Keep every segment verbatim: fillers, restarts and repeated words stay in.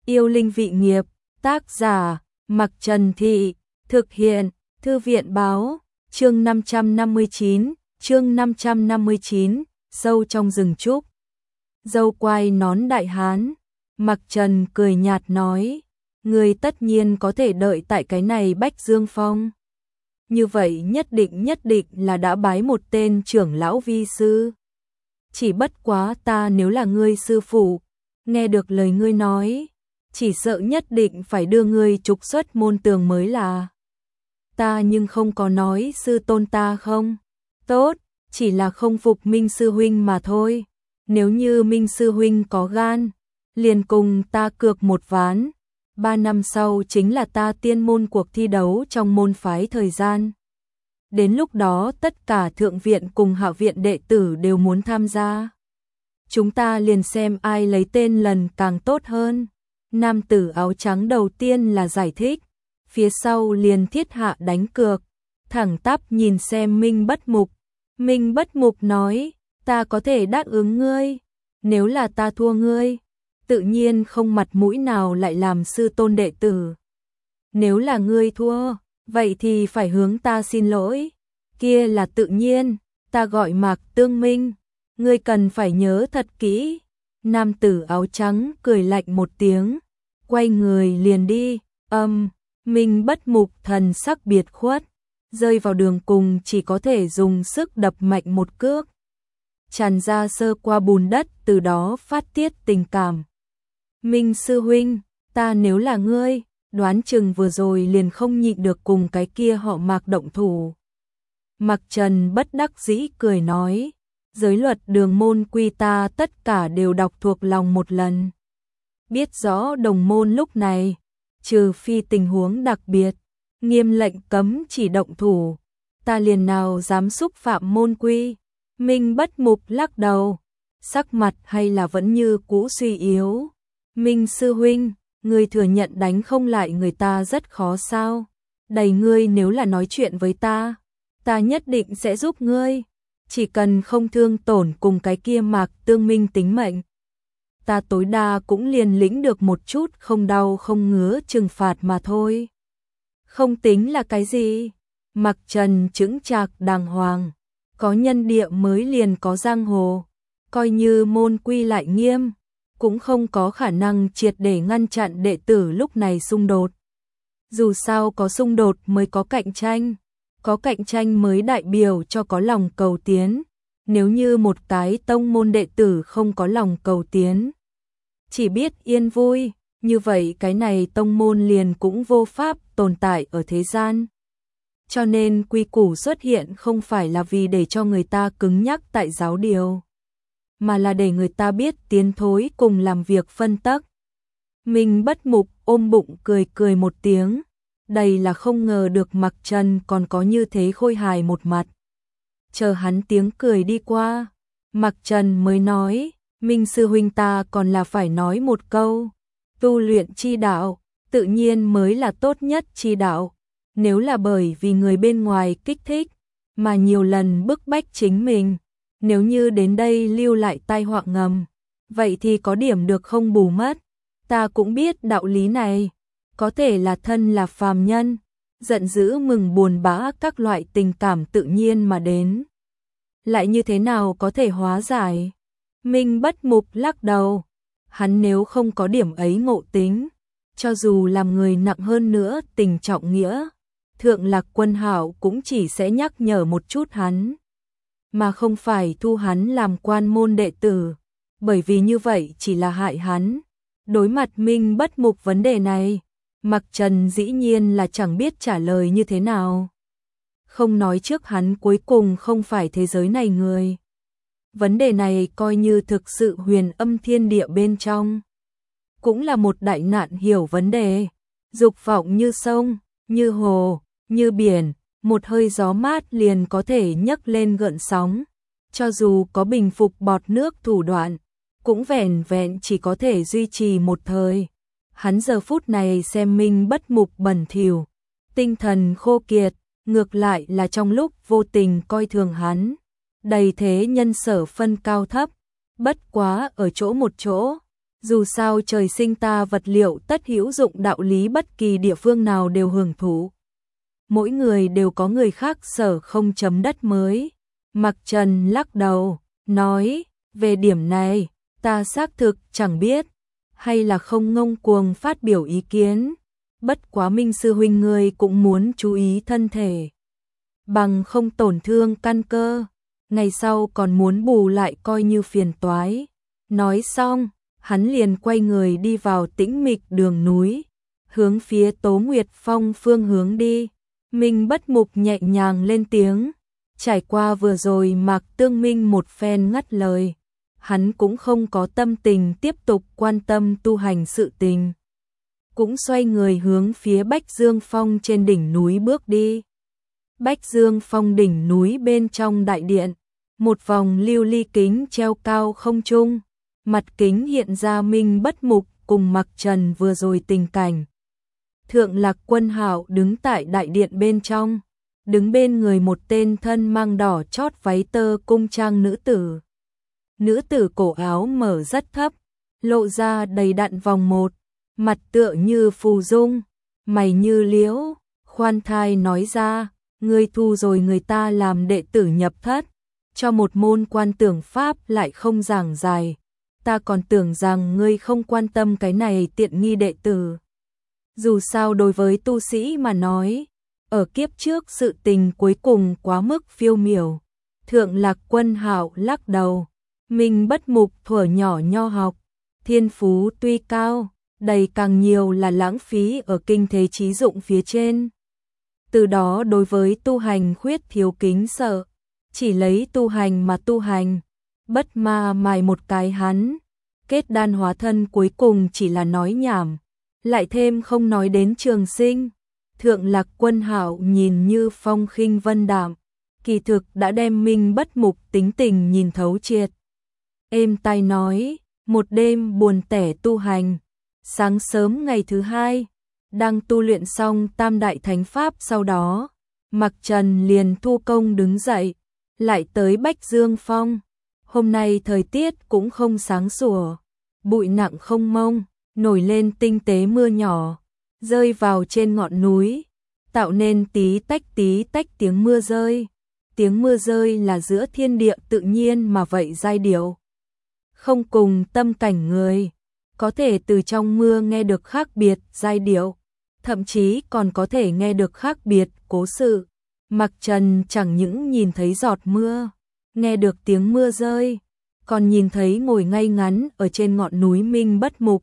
Yêu linh vị nghiệp, tác giả, Mặc Trần Thị, thực hiện, Thư viện báo, chương năm trăm năm mươi chín, chương năm trăm năm mươi chín, sâu trong rừng trúc. Dâu quai nón đại hán, Mặc Trần cười nhạt nói, người tất nhiên có thể đợi tại cái này Bách Dương Phong. Như vậy nhất định nhất định là đã bái một tên trưởng lão vi sư. Chỉ bất quá ta nếu là ngươi sư phụ, nghe được lời ngươi nói, chỉ sợ nhất định phải đưa ngươi trục xuất môn tường mới là. Ta nhưng không có nói sư tôn ta không. Tốt, chỉ là không phục Minh sư huynh mà thôi. Nếu như Minh sư huynh có gan, liền cùng ta cược một ván. Ba năm sau chính là ta tiên môn cuộc thi đấu trong môn phái thời gian. Đến lúc đó tất cả thượng viện cùng hạ viện đệ tử đều muốn tham gia. Chúng ta liền xem ai lấy tên lần càng tốt hơn. Nam tử áo trắng đầu tiên là giải thích, phía sau liền thiết hạ đánh cược, thẳng tắp nhìn xem Minh Bất Mục. Minh Bất Mục nói, ta có thể đáp ứng ngươi, nếu là ta thua ngươi, tự nhiên không mặt mũi nào lại làm sư tôn đệ tử. Nếu là ngươi thua, vậy thì phải hướng ta xin lỗi, kia là tự nhiên, ta gọi Mạc Tương Minh, ngươi cần phải nhớ thật kỹ. Nam tử áo trắng cười lạnh một tiếng, quay người liền đi. Âm, Minh Bất Mục thần sắc biệt khuất, rơi vào đường cùng chỉ có thể dùng sức đập mạnh một cước, tràn ra sơ qua bùn đất, từ đó phát tiết tình cảm. Minh sư huynh, ta nếu là ngươi, đoán chừng vừa rồi liền không nhịn được cùng cái kia họ Mạc động thủ. Mặc Trần bất đắc dĩ cười nói, giới luật đường môn quy ta tất cả đều đọc thuộc lòng một lần. Biết rõ đồng môn lúc này, trừ phi tình huống đặc biệt, nghiêm lệnh cấm chỉ động thủ, ta liền nào dám xúc phạm môn quy. Minh Bất Mục lắc đầu, sắc mặt hay là vẫn như cũ suy yếu. Minh sư huynh, ngươi thừa nhận đánh không lại người ta rất khó sao? Đầy ngươi nếu là nói chuyện với ta, ta nhất định sẽ giúp ngươi, chỉ cần không thương tổn cùng cái kia Mạc Tương Minh tính mệnh. Ta tối đa cũng liền lĩnh được một chút không đau không ngứa trừng phạt mà thôi. Không tính là cái gì? Mặc Trần chững chạc đàng hoàng, có nhân địa mới liền có giang hồ, coi như môn quy lại nghiêm, cũng không có khả năng triệt để ngăn chặn đệ tử lúc này xung đột. Dù sao có xung đột mới có cạnh tranh, có cạnh tranh mới đại biểu cho có lòng cầu tiến. Nếu như một cái tông môn đệ tử không có lòng cầu tiến, chỉ biết yên vui, như vậy cái này tông môn liền cũng vô pháp tồn tại ở thế gian. Cho nên quy củ xuất hiện không phải là vì để cho người ta cứng nhắc tại giáo điều, mà là để người ta biết tiến thối cùng làm việc phân tắc. Minh Bất Mục ôm bụng cười cười một tiếng, đây là không ngờ được Mặc Trần còn có như thế khôi hài một mặt. Chờ hắn tiếng cười đi qua, Mặc Trần mới nói, Minh sư huynh ta còn là phải nói một câu, tu luyện chi đạo, tự nhiên mới là tốt nhất chi đạo. Nếu là bởi vì người bên ngoài kích thích, mà nhiều lần bức bách chính mình, nếu như đến đây lưu lại tai họa ngầm, vậy thì có điểm được không bù mất. Ta cũng biết đạo lý này, có thể là thân là phàm nhân, giận dữ mừng buồn bã các loại tình cảm tự nhiên mà đến. Lại như thế nào có thể hóa giải? Minh Bất Mục lắc đầu, hắn nếu không có điểm ấy ngộ tính, cho dù làm người nặng hơn nữa tình trọng nghĩa, Thượng Lạc Quân Hạo cũng chỉ sẽ nhắc nhở một chút hắn, mà không phải thu hắn làm quan môn đệ tử, bởi vì như vậy chỉ là hại hắn. Đối mặt Minh Bất Mục vấn đề này, Mặc Trần dĩ nhiên là chẳng biết trả lời như thế nào. Không nói trước hắn cuối cùng không phải thế giới này người. Vấn đề này coi như thực sự huyền âm thiên địa bên trong, cũng là một đại nạn hiểu vấn đề. Dục vọng như sông, như hồ, như biển, một hơi gió mát liền có thể nhấc lên gợn sóng. Cho dù có bình phục bọt nước thủ đoạn, cũng vẻn vẹn chỉ có thể duy trì một thời. Hắn giờ phút này xem Minh Bất Mục bẩn thỉu, tinh thần khô kiệt, ngược lại là trong lúc vô tình coi thường hắn. Đầy thế nhân sở phân cao thấp, bất quá ở chỗ một chỗ, Dù sao trời sinh ta vật liệu tất hữu dụng, đạo lý bất kỳ địa phương nào đều hưởng thụ. Mỗi người đều có người khác sở không chấm đất mới. Mặc Trần lắc đầu, nói, về điểm này, ta xác thực chẳng biết, hay là không ngông cuồng phát biểu ý kiến. Bất quá Minh sư huynh ngươi cũng muốn chú ý thân thể, bằng không tổn thương căn cơ, ngày sau còn muốn bù lại coi như phiền toái. Nói xong, hắn liền quay người đi vào tĩnh mịch đường núi, hướng phía Tố Nguyệt Phong phương hướng đi. Minh Bất Mục nhẹ nhàng lên tiếng, trải qua vừa rồi Mạc Tương Minh một phen ngắt lời, hắn cũng không có tâm tình tiếp tục quan tâm tu hành sự tình, cũng xoay người hướng phía Bách Dương Phong trên đỉnh núi bước đi. Bách Dương Phong đỉnh núi bên trong đại điện, một vòng lưu ly kính treo cao không trung, mặt kính hiện ra Minh Bất Mục cùng Mặc Trần vừa rồi tình cảnh. Thượng Lạc Quân Hạo đứng tại đại điện bên trong, đứng bên người một tên thân mang đỏ chót váy tơ cung trang nữ tử. Nữ tử cổ áo mở rất thấp, lộ ra đầy đặn vòng một, mặt tựa như phù dung, mày như liễu, khoan thai nói ra, ngươi thu rồi người ta làm đệ tử nhập thất, cho một môn quan tưởng pháp lại không giảng dài, ta còn tưởng rằng ngươi không quan tâm cái này tiện nghi đệ tử. Dù sao đối với tu sĩ mà nói, ở kiếp trước sự tình cuối cùng quá mức phiêu miểu. Thượng Lạc Quân Hạo lắc đầu, Minh Bất Mục thuở nhỏ nho học, thiên phú tuy cao, đầy càng nhiều là lãng phí ở kinh thế trí dụng phía trên. Từ đó đối với tu hành khuyết thiếu kính sợ, chỉ lấy tu hành mà tu hành, bất ma mài một cái hắn, kết đan hóa thân cuối cùng chỉ là nói nhảm, lại thêm không nói đến trường sinh. Thượng Lạc Quân Hạo nhìn như phong khinh vân đạm, kỳ thực đã đem Minh Bất Mục tính tình nhìn thấu triệt. Êm tai nói, một đêm buồn tẻ tu hành, sáng sớm ngày thứ hai, đang tu luyện xong tam đại thánh pháp sau đó, Mặc Trần liền thu công đứng dậy, lại tới Bách Dương Phong. Hôm nay thời tiết cũng không sáng sủa, bụi nặng không mông, nổi lên tinh tế mưa nhỏ, rơi vào trên ngọn núi, tạo nên tí tách tí tách tiếng mưa rơi. Tiếng mưa rơi là giữa thiên địa tự nhiên mà vậy giai điệu, không cùng tâm cảnh người, có thể từ trong mưa nghe được khác biệt giai điệu, thậm chí còn có thể nghe được khác biệt cố sự. Mặc Trần chẳng những nhìn thấy giọt mưa, nghe được tiếng mưa rơi, còn nhìn thấy ngồi ngay ngắn ở trên ngọn núi Minh Bất Mục.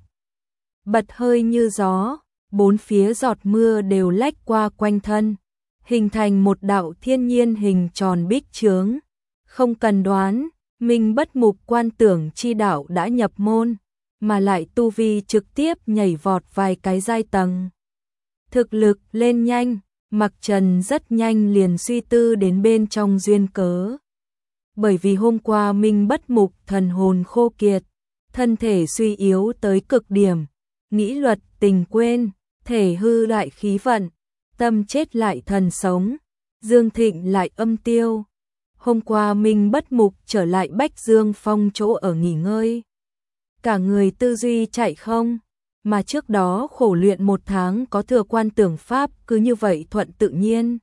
Bật hơi như gió, bốn phía giọt mưa đều lách qua quanh thân, hình thành một đạo thiên nhiên hình tròn bích chướng. Không cần đoán, Minh Bất Mục quan tưởng chi đạo đã nhập môn, mà lại tu vi trực tiếp nhảy vọt vài cái giai tầng. Thực lực lên nhanh, Mặc Trần rất nhanh liền suy tư đến bên trong duyên cớ. Bởi vì hôm qua Minh Bất Mục thần hồn khô kiệt, thân thể suy yếu tới cực điểm, nghĩ luật tình quên, thể hư lại khí vận, tâm chết lại thần sống, dương thịnh lại âm tiêu. Hôm qua Minh Bất Mục trở lại Bách Dương Phong chỗ ở nghỉ ngơi, cả người tư duy chạy không, mà trước đó khổ luyện một tháng có thừa quan tưởng pháp cứ như vậy thuận tự nhiên,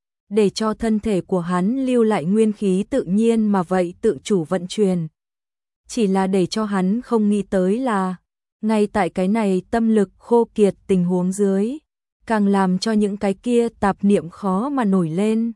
để cho thân thể của hắn lưu lại nguyên khí tự nhiên mà vậy tự chủ vận chuyển. Chỉ là để cho hắn không nghĩ tới là, ngay tại cái này tâm lực khô kiệt tình huống dưới, càng làm cho những cái kia tạp niệm khó mà nổi lên.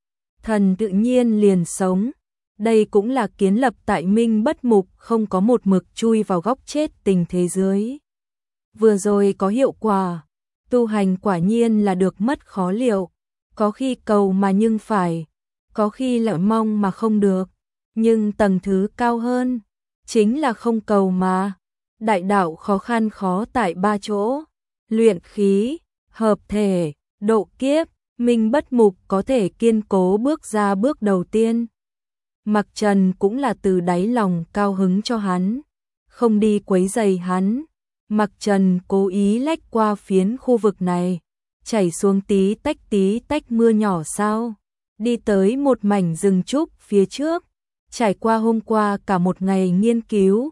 Thần tự nhiên liền sống, đây cũng là kiến lập tại Minh Bất Mục không có một mực chui vào góc chết tình thế dưới. Vừa rồi có hiệu quả, tu hành quả nhiên là được mất khó liệu, có khi cầu mà nhưng phải, có khi lại mong mà không được, nhưng tầng thứ cao hơn, chính là không cầu mà. Đại đạo khó khăn khó tại ba chỗ, luyện khí, hợp thể, độ kiếp, Minh Bất Mục có thể kiên cố bước ra bước đầu tiên. Mặc Trần cũng là từ đáy lòng cao hứng cho hắn, không đi quấy rầy hắn. Mặc Trần cố ý lách qua phiến khu vực này, chảy xuống tí tách tí tách mưa nhỏ sao, đi tới một mảnh rừng trúc phía trước, trải qua hôm qua cả một ngày nghiên cứu,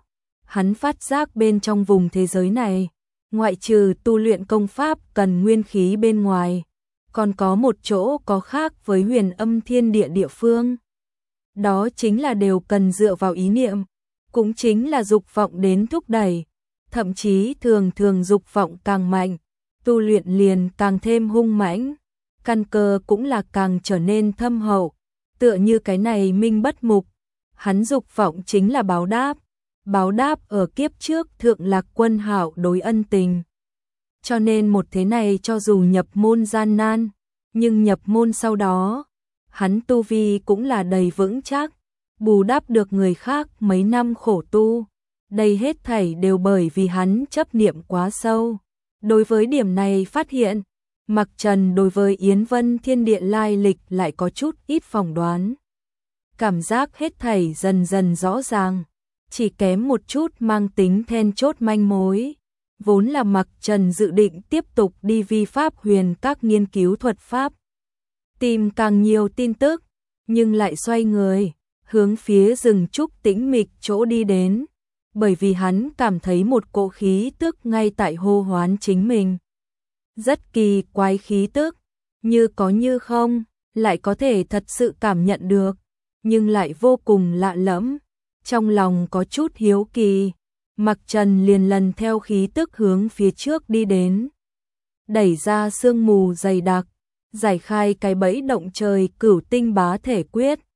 hắn phát giác bên trong vùng thế giới này, ngoại trừ tu luyện công pháp cần nguyên khí bên ngoài, còn có một chỗ có khác với huyền âm thiên địa địa phương. Đó chính là đều cần dựa vào ý niệm, cũng chính là dục vọng đến thúc đẩy, thậm chí thường thường dục vọng càng mạnh, tu luyện liền càng thêm hung mãnh, căn cơ cũng là càng trở nên thâm hậu, tựa như cái này Minh Bất Mục, hắn dục vọng chính là báo đáp, báo đáp ở kiếp trước Thượng Lạc Quân Hạo đối ân tình. Cho nên một thế này cho dù nhập môn gian nan, nhưng nhập môn sau đó, hắn tu vi cũng là đầy vững chắc, bù đắp được người khác mấy năm khổ tu. Đây hết thảy đều bởi vì hắn chấp niệm quá sâu. Đối với điểm này phát hiện, Mặc Trần đối với Yến Vân Thiên Địa lai lịch lại có chút ít phỏng đoán. Cảm giác hết thảy dần dần rõ ràng, chỉ kém một chút mang tính then chốt manh mối. Vốn là Mặc Trần dự định tiếp tục đi vi pháp huyền các nghiên cứu thuật pháp, tìm càng nhiều tin tức, nhưng lại xoay người, hướng phía rừng trúc tĩnh mịch chỗ đi đến, bởi vì hắn cảm thấy một cỗ khí tức ngay tại hô hoán chính mình. Rất kỳ quái khí tức, như có như không, lại có thể thật sự cảm nhận được, nhưng lại vô cùng lạ lẫm, trong lòng có chút hiếu kỳ. Mặc Trần liền lần theo khí tức hướng phía trước đi đến, đẩy ra sương mù dày đặc, giải khai cái bẫy động trời cửu tinh bá thể quyết,